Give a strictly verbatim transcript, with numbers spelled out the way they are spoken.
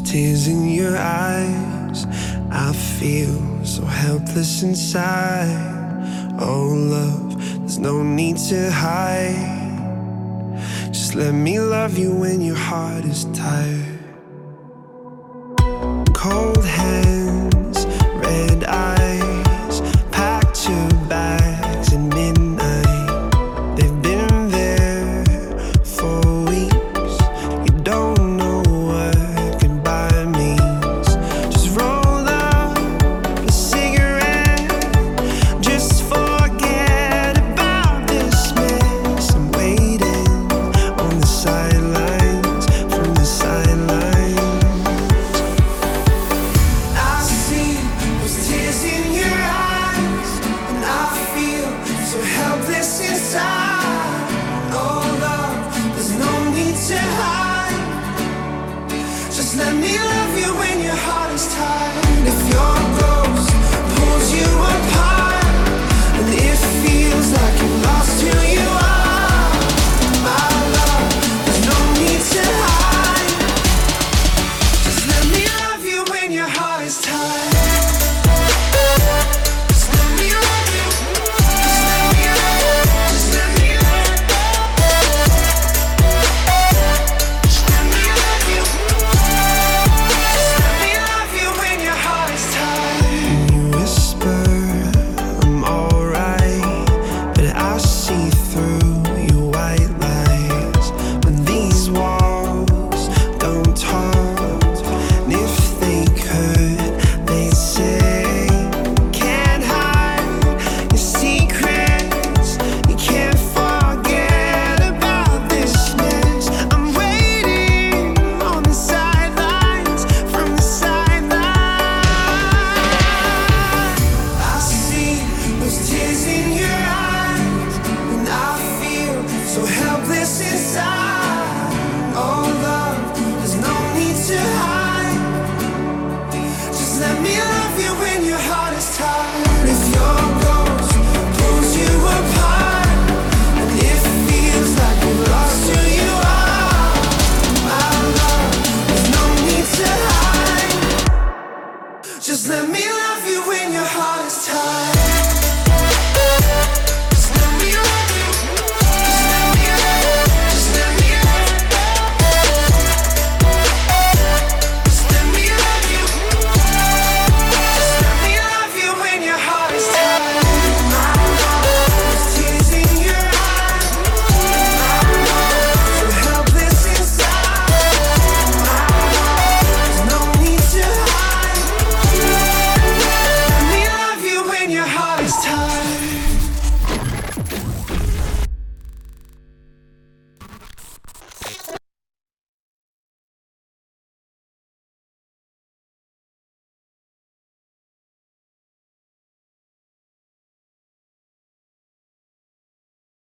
tears in your eyes. I feel so helpless inside. Oh love, there's no need to hide. Just let me love you when your heart is tired. Cold hands, red eyes, packed your bags at midnight. They've been there for weeks. You don't know what goodbye means. Just roll up a cigarette. Just forget about this mess. I'm waiting on the sidelines, from the sidelines. I see those tears in your eyes, and I feel so helpless inside. Oh love, there's no need to hide. Just let me love you when your heart is tired. If your ghost pulls you apart, and it feels like you lost who you are, my love, there's no need to hide. Just let me love you when your heart is tired. Just let me love you. Just let me love you. Just let me love you. Just let me love you. Just let me love you when your heart is tired. You whisper, I'm alright, but I see through your white lies. When these walls don't talk, and if they could, they'd say, can't hide your secrets. You can't forget about this mess. I'm waiting on the sidelines, from the sidelines. I see those tears in your eyes, and I feel so helpless inside. Oh love, there's no need to hide. Just let me love you when your heart is tired. If your ghost pulls you apart, and it feels like you lost who you are, my love, there's no need to hide. Just let me love you when your heart is tired.